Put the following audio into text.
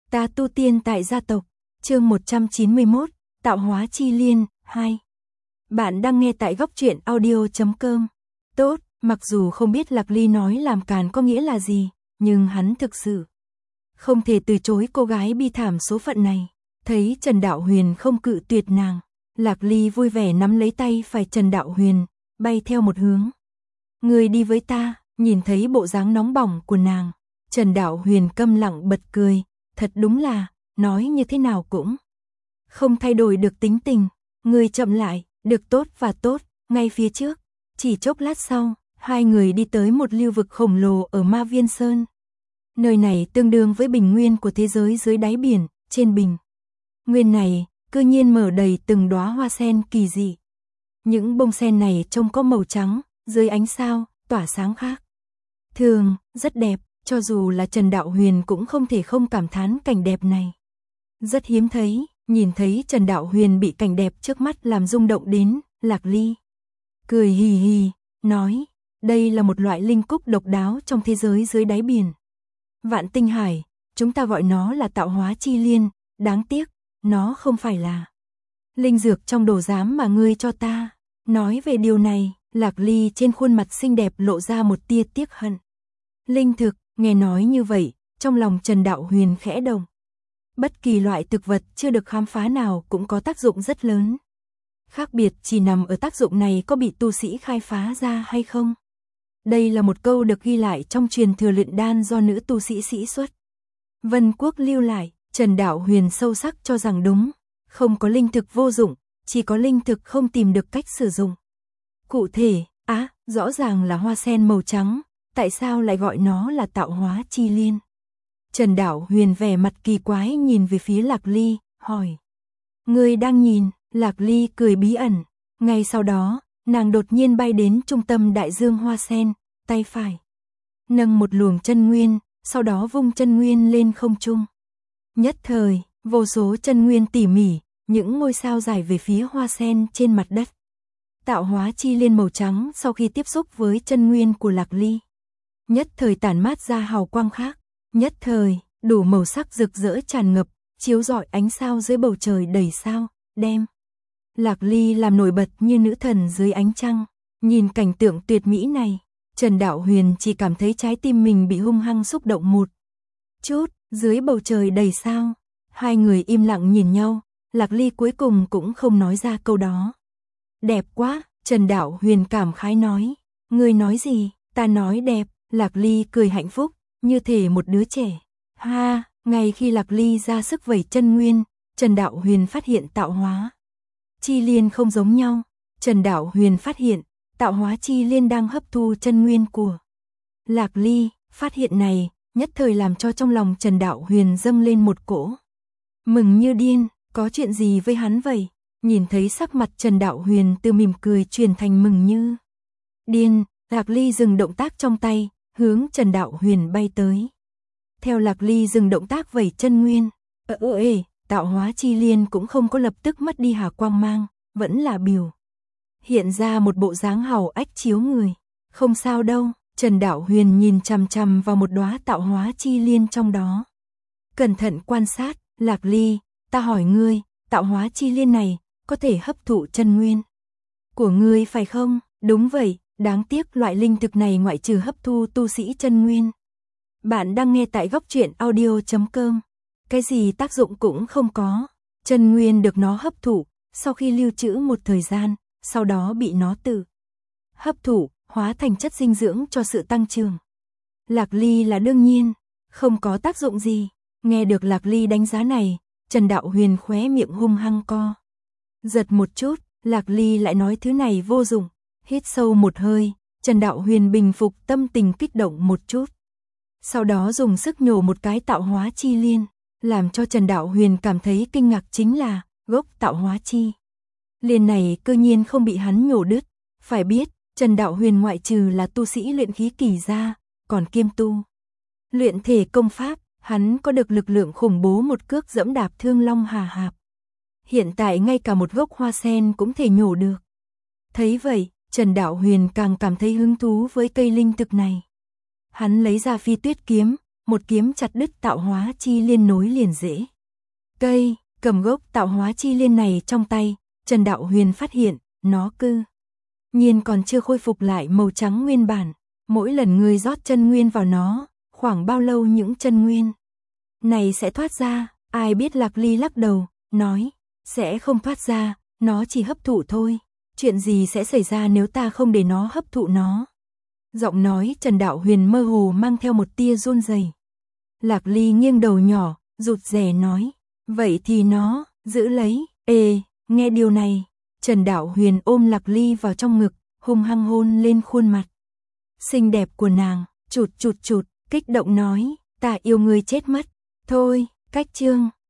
Ta tu tiên tại gia tộc, chương 191, tạo hóa chi liên, 2. Bạn đang nghe tại góc truyện audio.com. Tốt, mặc dù không biết Lạc Ly nói làm càn có nghĩa là gì, nhưng hắn thực sự không thể từ chối cô gái bi thảm số phận này. Thấy Trần Đạo Huyền không cự tuyệt nàng, Lạc Ly vui vẻ nắm lấy tay phải Trần Đạo Huyền, bay theo một hướng. Người đi với ta. Nhìn thấy bộ dáng nóng bỏng của nàng, Trần Đạo Huyền câm lặng bật cười, thật đúng là, nói như thế nào cũng không thay đổi được tính tình. Người chậm lại, được tốt và tốt, ngay phía trước. Chỉ chốc lát sau, hai người đi tới một lưu vực khổng lồ ở Ma Viên Sơn. Nơi này tương đương với bình nguyên của thế giới dưới đáy biển. Trên bình nguyên này, cư nhiên mở đầy từng đóa hoa sen kỳ dị. Những bông sen này trông có màu trắng, dưới ánh sao tỏa sáng khác thường, rất đẹp, cho dù là Trần Đạo Huyền cũng không thể không cảm thán cảnh đẹp này. Rất hiếm thấy, nhìn thấy Trần Đạo Huyền bị cảnh đẹp trước mắt làm rung động đến, Lạc Ly cười hì hì, nói, đây là một loại linh cúc độc đáo trong thế giới dưới đáy biển. Vạn Tinh Hải, chúng ta gọi nó là tạo hóa chi liên, đáng tiếc, nó không phải là linh dược trong đồ giám mà ngươi cho ta. Nói về điều này, Lạc Ly trên khuôn mặt xinh đẹp lộ ra một tia tiếc hận. Linh thực, nghe nói như vậy, trong lòng Trần Đạo Huyền khẽ động. Bất kỳ loại thực vật chưa được khám phá nào cũng có tác dụng rất lớn. Khác biệt chỉ nằm ở tác dụng này có bị tu sĩ khai phá ra hay không. Đây là một câu được ghi lại trong truyền thừa luyện đan do nữ tu sĩ sĩ xuất Vân Quốc lưu lại. Trần Đạo Huyền sâu sắc cho rằng đúng, không có linh thực vô dụng, chỉ có linh thực không tìm được cách sử dụng. Cụ thể, rõ ràng là hoa sen màu trắng, tại sao lại gọi nó là tạo hóa chi liên? Trần Đạo Huyền vẻ mặt kỳ quái nhìn về phía Lạc Ly, hỏi. Ngươi đang nhìn? Lạc Ly cười bí ẩn. Ngay sau đó, nàng đột nhiên bay đến trung tâm đại dương hoa sen, tay phải nâng một luồng chân nguyên, sau đó vung chân nguyên lên không trung. Nhất thời, vô số chân nguyên tỉ mỉ, những ngôi sao dài về phía hoa sen trên mặt đất. Tạo hóa chi liên màu trắng sau khi tiếp xúc với chân nguyên của Lạc Ly, nhất thời tản mát ra hào quang khác, nhất thời, đủ màu sắc rực rỡ tràn ngập, chiếu rọi ánh sao dưới bầu trời đầy sao, đem Lạc Ly làm nổi bật như nữ thần dưới ánh trăng. Nhìn cảnh tượng tuyệt mỹ này, Trần Đạo Huyền chỉ cảm thấy trái tim mình bị hung hăng xúc động một chút. Dưới bầu trời đầy sao, hai người im lặng nhìn nhau, Lạc Ly cuối cùng cũng không nói ra câu đó. Đẹp quá, Trần Đạo Huyền cảm khái nói. Ngươi nói gì? Ta nói đẹp. Lạc Ly cười hạnh phúc, như thể một đứa trẻ. Ha, ngay khi Lạc Ly ra sức vẩy chân nguyên, Trần Đạo Huyền phát hiện tạo hóa chi liên không giống nhau. Trần Đạo Huyền phát hiện, tạo hóa chi liên đang hấp thu chân nguyên của Lạc Ly. Phát hiện này nhất thời làm cho trong lòng Trần Đạo Huyền dâng lên một cỗ mừng như điên. Có chuyện gì với hắn vậy? Nhìn thấy sắc mặt Trần Đạo Huyền từ mỉm cười chuyển thành mừng như điên, Lạc Ly dừng động tác trong tay, hướng Trần Đạo Huyền bay tới. Theo Lạc Ly dừng động tác vẩy chân nguyên, tạo hóa chi liên cũng không có lập tức mất đi hà quang mang, vẫn là biểu hiện ra một bộ dáng hào ách chiếu người. Không sao đâu. Trần Đạo Huyền nhìn chằm chằm vào một đóa tạo hóa chi liên trong đó. Cẩn thận quan sát. Lạc Ly, ta hỏi ngươi, tạo hóa chi liên này có thể hấp thụ chân nguyên của ngươi phải không? Đúng vậy, đáng tiếc loại linh thực này ngoại trừ hấp thu tu sĩ chân nguyên. Bạn đang nghe tại góc truyện audio.com. Cái gì tác dụng cũng không có. Chân nguyên được nó hấp thụ, sau khi lưu trữ một thời gian, sau đó bị nó tự hấp thụ, hóa thành chất dinh dưỡng cho sự tăng trưởng. Lạc Ly là đương nhiên, không có tác dụng gì. Nghe được Lạc Ly đánh giá này, Trần Đạo Huyền khóe miệng hung hăng co giật một chút. Lạc Ly lại nói thứ này vô dụng. Hít sâu một hơi, Trần Đạo Huyền bình phục tâm tình kích động một chút. Sau đó dùng sức nhổ một cái tạo hóa chi liên. Làm cho Trần Đạo Huyền cảm thấy kinh ngạc chính là gốc tạo hóa chi liên này cơ nhiên không bị hắn nhổ đứt. Phải biết, Trần Đạo Huyền ngoại trừ là tu sĩ luyện khí kỳ ra, còn kiêm tu luyện thể công pháp, hắn có được lực lượng khủng bố một cước dẫm đạp Thương Long Hà Hạp. Hiện tại ngay cả một gốc hoa sen cũng thể nhổ được. Thấy vậy, Trần Đạo Huyền càng cảm thấy hứng thú với cây linh thực này. Hắn lấy ra Phi Tuyết kiếm, một kiếm chặt đứt tạo hóa chi liên nối liền rễ. Cây, cầm gốc tạo hóa chi liên này trong tay, Trần Đạo Huyền phát hiện, nó cư nhiên còn chưa khôi phục lại màu trắng nguyên bản. Mỗi lần người rót chân nguyên vào nó, khoảng bao lâu những chân nguyên này sẽ thoát ra, ai biết. Lạc Ly lắc đầu, nói, sẽ không thoát ra, nó chỉ hấp thụ thôi. Chuyện gì sẽ xảy ra nếu ta không để nó hấp thụ nó? Giọng nói Trần Đạo Huyền mơ hồ mang theo một tia run rẩy. Lạc Ly nghiêng đầu nhỏ, rụt rè nói, vậy thì nó, giữ lấy. Nghe điều này, Trần Đạo Huyền ôm Lạc Ly vào trong ngực, hung hăng hôn lên khuôn mặt xinh đẹp của nàng, chụt, kích động nói, ta yêu ngươi chết mất. Thôi, cách chương